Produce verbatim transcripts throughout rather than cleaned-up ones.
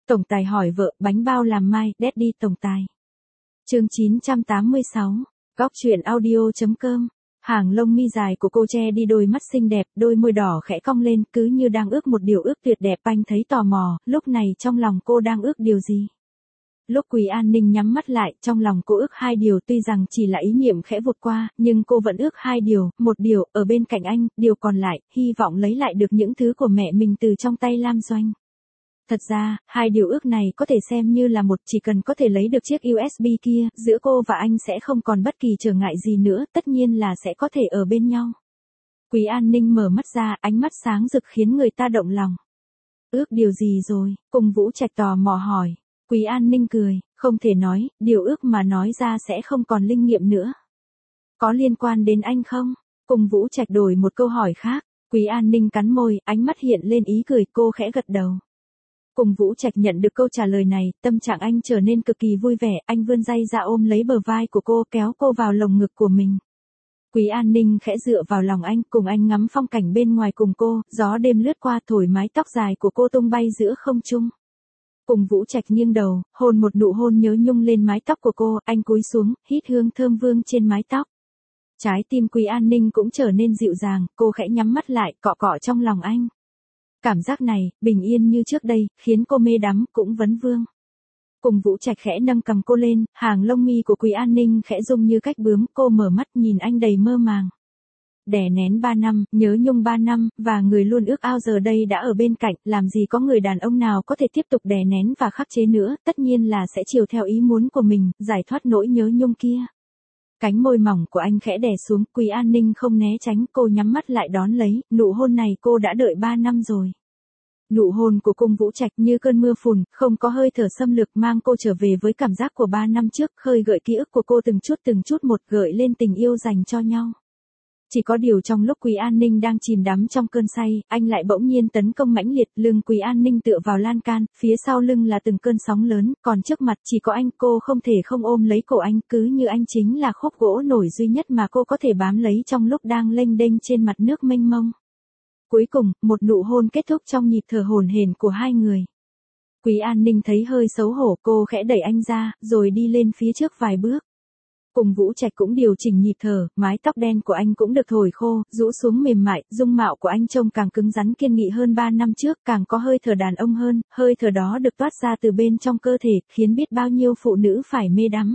Tổng tài hỏi vợ, bánh bao làm mai, Daddy tổng tài. Chương chín trăm tám mươi sáu, Góc truyện audio.com. Hàng lông mi dài của cô che đi đôi mắt xinh đẹp, đôi môi đỏ khẽ cong lên, cứ như đang ước một điều ước tuyệt đẹp. Anh thấy tò mò, lúc này trong lòng cô đang ước điều gì? Lúc Quý An Ninh nhắm mắt lại, trong lòng cô ước hai điều, tuy rằng chỉ là ý niệm khẽ vụt qua, nhưng cô vẫn ước hai điều, một điều, ở bên cạnh anh, điều còn lại, hy vọng lấy lại được những thứ của mẹ mình từ trong tay Lam Doanh. Thật ra, hai điều ước này có thể xem như là một, chỉ cần có thể lấy được chiếc u ét bê kia, giữa cô và anh sẽ không còn bất kỳ trở ngại gì nữa, tất nhiên là sẽ có thể ở bên nhau. Quý An Ninh mở mắt ra, ánh mắt sáng rực khiến người ta động lòng. Ước điều gì rồi? Cung Vũ Trạch tò mò hỏi. Quý An Ninh cười, không thể nói, điều ước mà nói ra sẽ không còn linh nghiệm nữa. Có liên quan đến anh không? Cung Vũ Trạch đổi một câu hỏi khác. Quý An Ninh cắn môi, ánh mắt hiện lên ý cười, cô khẽ gật đầu. Cung Vũ Trạch nhận được câu trả lời này, tâm trạng anh trở nên cực kỳ vui vẻ, anh vươn tay ra ôm lấy bờ vai của cô, kéo cô vào lồng ngực của mình. Quý An Ninh khẽ dựa vào lòng anh, cùng anh ngắm phong cảnh bên ngoài cùng cô, gió đêm lướt qua thổi mái tóc dài của cô tung bay giữa không trung. Cung Vũ Trạch nghiêng đầu, hôn một nụ hôn nhớ nhung lên mái tóc của cô, anh cúi xuống, hít hương thơm vương trên mái tóc. Trái tim Quý An Ninh cũng trở nên dịu dàng, cô khẽ nhắm mắt lại, cọ cọ trong lòng anh. Cảm giác này, bình yên như trước đây, khiến cô mê đắm, cũng vấn vương. Cung Vũ Trạch khẽ nâng cầm cô lên, hàng lông mi của Quý An Ninh khẽ rung như cách bướm, cô mở mắt nhìn anh đầy mơ màng. Đè nén ba năm, nhớ nhung ba năm, và người luôn ước ao giờ đây đã ở bên cạnh, làm gì có người đàn ông nào có thể tiếp tục đè nén và khắc chế nữa, tất nhiên là sẽ chiều theo ý muốn của mình, giải thoát nỗi nhớ nhung kia. Cánh môi mỏng của anh khẽ đè xuống, Quý An Ninh không né tránh, cô nhắm mắt lại đón lấy, nụ hôn này cô đã đợi ba năm rồi. Nụ hôn của Cung Vũ Trạch như cơn mưa phùn, không có hơi thở xâm lược, mang cô trở về với cảm giác của ba năm trước, khơi gợi ký ức của cô từng chút từng chút một, gợi lên tình yêu dành cho nhau. Chỉ có điều trong lúc Quý An Ninh đang chìm đắm trong cơn say, anh lại bỗng nhiên tấn công mãnh liệt, lưng Quý An Ninh tựa vào lan can, phía sau lưng là từng cơn sóng lớn, còn trước mặt chỉ có anh, cô không thể không ôm lấy cổ anh, cứ như anh chính là khúc gỗ nổi duy nhất mà cô có thể bám lấy trong lúc đang lênh đênh trên mặt nước mênh mông. Cuối cùng, một nụ hôn kết thúc trong nhịp thở hổn hển của hai người. Quý An Ninh thấy hơi xấu hổ, cô khẽ đẩy anh ra, rồi đi lên phía trước vài bước. Cung Vũ Trạch cũng điều chỉnh nhịp thở, mái tóc đen của anh cũng được thổi khô, rũ xuống mềm mại, dung mạo của anh trông càng cứng rắn kiên nghị hơn ba năm trước, càng có hơi thở đàn ông hơn, hơi thở đó được toát ra từ bên trong cơ thể, khiến biết bao nhiêu phụ nữ phải mê đắm.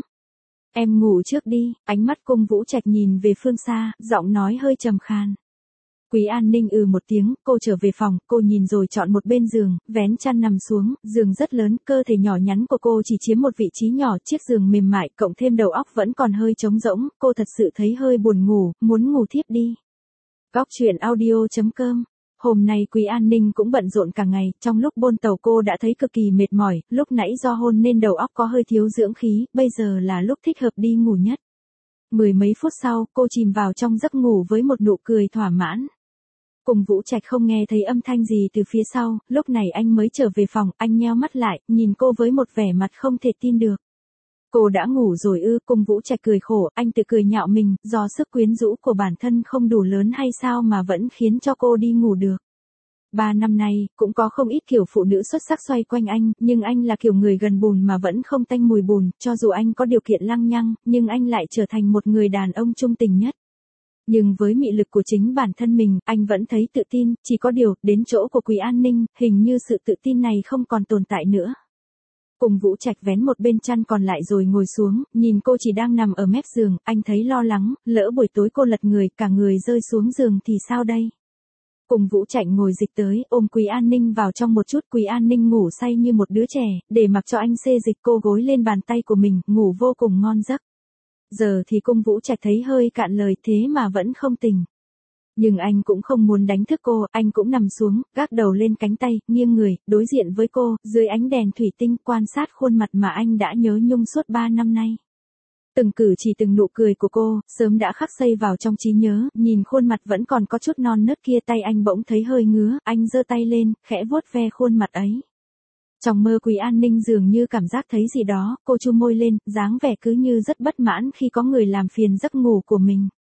Em ngủ trước đi, ánh mắt Cung Vũ Trạch nhìn về phương xa, giọng nói hơi trầm khàn. Quý An Ninh ừ một tiếng, cô trở về phòng, cô nhìn rồi chọn một bên giường, vén chăn nằm xuống, giường rất lớn, cơ thể nhỏ nhắn của cô chỉ chiếm một vị trí nhỏ, chiếc giường mềm mại, cộng thêm đầu óc vẫn còn hơi trống rỗng, cô thật sự thấy hơi buồn ngủ, muốn ngủ thiếp đi. Góc truyện audio.com. Hôm nay Quý An Ninh cũng bận rộn cả ngày, trong lúc bôn tàu cô đã thấy cực kỳ mệt mỏi, lúc nãy do hôn nên đầu óc có hơi thiếu dưỡng khí, bây giờ là lúc thích hợp đi ngủ nhất. Mười mấy phút sau, cô chìm vào trong giấc ngủ với một nụ cười thỏa mãn. Cung Vũ Trạch không nghe thấy âm thanh gì từ phía sau, lúc này anh mới trở về phòng, anh nheo mắt lại, nhìn cô với một vẻ mặt không thể tin được. Cô đã ngủ rồi ư? Cung Vũ Trạch cười khổ, anh tự cười nhạo mình, do sức quyến rũ của bản thân không đủ lớn hay sao mà vẫn khiến cho cô đi ngủ được. Ba năm nay, cũng có không ít kiểu phụ nữ xuất sắc xoay quanh anh, nhưng anh là kiểu người gần bùn mà vẫn không tanh mùi bùn, cho dù anh có điều kiện lăng nhăng, nhưng anh lại trở thành một người đàn ông trung tình nhất. Nhưng với mị lực của chính bản thân mình, anh vẫn thấy tự tin, chỉ có điều, đến chỗ của Quý An Ninh, hình như sự tự tin này không còn tồn tại nữa. Cung Vũ Trạch vén một bên chăn còn lại rồi ngồi xuống, nhìn cô chỉ đang nằm ở mép giường, anh thấy lo lắng, lỡ buổi tối cô lật người, cả người rơi xuống giường thì sao đây? Cung Vũ Trạch ngồi dịch tới, ôm Quý An Ninh vào trong một chút, Quý An Ninh ngủ say như một đứa trẻ, để mặc cho anh xê dịch cô gối lên bàn tay của mình, ngủ vô cùng ngon giấc. Giờ thì Cung Vũ Trạch thấy hơi cạn lời thế mà vẫn không tỉnh. Nhưng anh cũng không muốn đánh thức cô, anh cũng nằm xuống, gác đầu lên cánh tay, nghiêng người, đối diện với cô, dưới ánh đèn thủy tinh, quan sát khuôn mặt mà anh đã nhớ nhung suốt ba năm nay. Từng cử chỉ từng nụ cười của cô, sớm đã khắc sâu vào trong trí nhớ, nhìn khuôn mặt vẫn còn có chút non nớt kia, tay anh bỗng thấy hơi ngứa, anh giơ tay lên, khẽ vuốt ve khuôn mặt ấy. Trong mơ Quý An Ninh dường như cảm giác thấy gì đó, cô chu môi lên, dáng vẻ cứ như rất bất mãn khi có người làm phiền giấc ngủ của mình.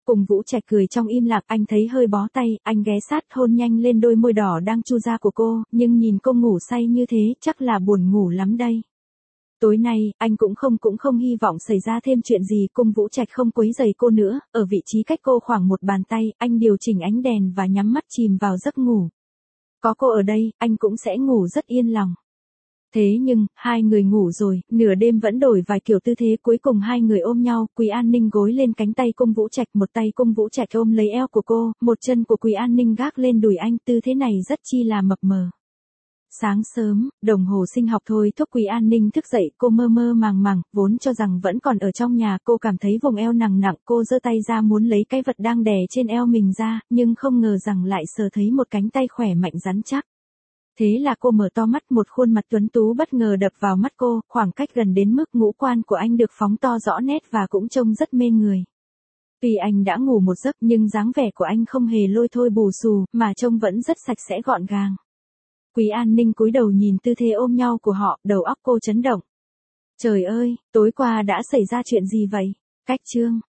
Cùng Vũ Trạch cười trong im lặng, anh thấy hơi bó tay, anh ghé sát hôn nhanh lên đôi môi đỏ đang chu ra của cô, nhưng nhìn cô ngủ say như thế, chắc là buồn ngủ lắm đây. Tối nay, anh cũng không cũng không hy vọng xảy ra thêm chuyện gì, Cung Vũ Trạch không quấy rầy cô nữa, ở vị trí cách cô khoảng một bàn tay, anh điều chỉnh ánh đèn và nhắm mắt chìm vào giấc ngủ. Có cô ở đây, anh cũng sẽ ngủ rất yên lòng. Thế nhưng, hai người ngủ rồi, nửa đêm vẫn đổi vài kiểu tư thế, cuối cùng hai người ôm nhau, Quý An Ninh gối lên cánh tay Cung Vũ Trạch, một tay Cung Vũ Trạch ôm lấy eo của cô, một chân của Quý An Ninh gác lên đùi anh, tư thế này rất chi là mập mờ. Sáng sớm, đồng hồ sinh học thôi thúc Quý An Ninh thức dậy, cô mơ mơ màng màng, vốn cho rằng vẫn còn ở trong nhà, cô cảm thấy vùng eo nặng nặng, cô giơ tay ra muốn lấy cái vật đang đè trên eo mình ra, nhưng không ngờ rằng lại sờ thấy một cánh tay khỏe mạnh rắn chắc. Thế là cô mở to mắt, một khuôn mặt tuấn tú bất ngờ đập vào mắt cô, khoảng cách gần đến mức ngũ quan của anh được phóng to rõ nét và cũng trông rất mê người. Tuy anh đã ngủ một giấc nhưng dáng vẻ của anh không hề lôi thôi bù xù, mà trông vẫn rất sạch sẽ gọn gàng. Quý An Ninh cúi đầu nhìn tư thế ôm nhau của họ, đầu óc cô chấn động. Trời ơi, tối qua đã xảy ra chuyện gì vậy? Cách chương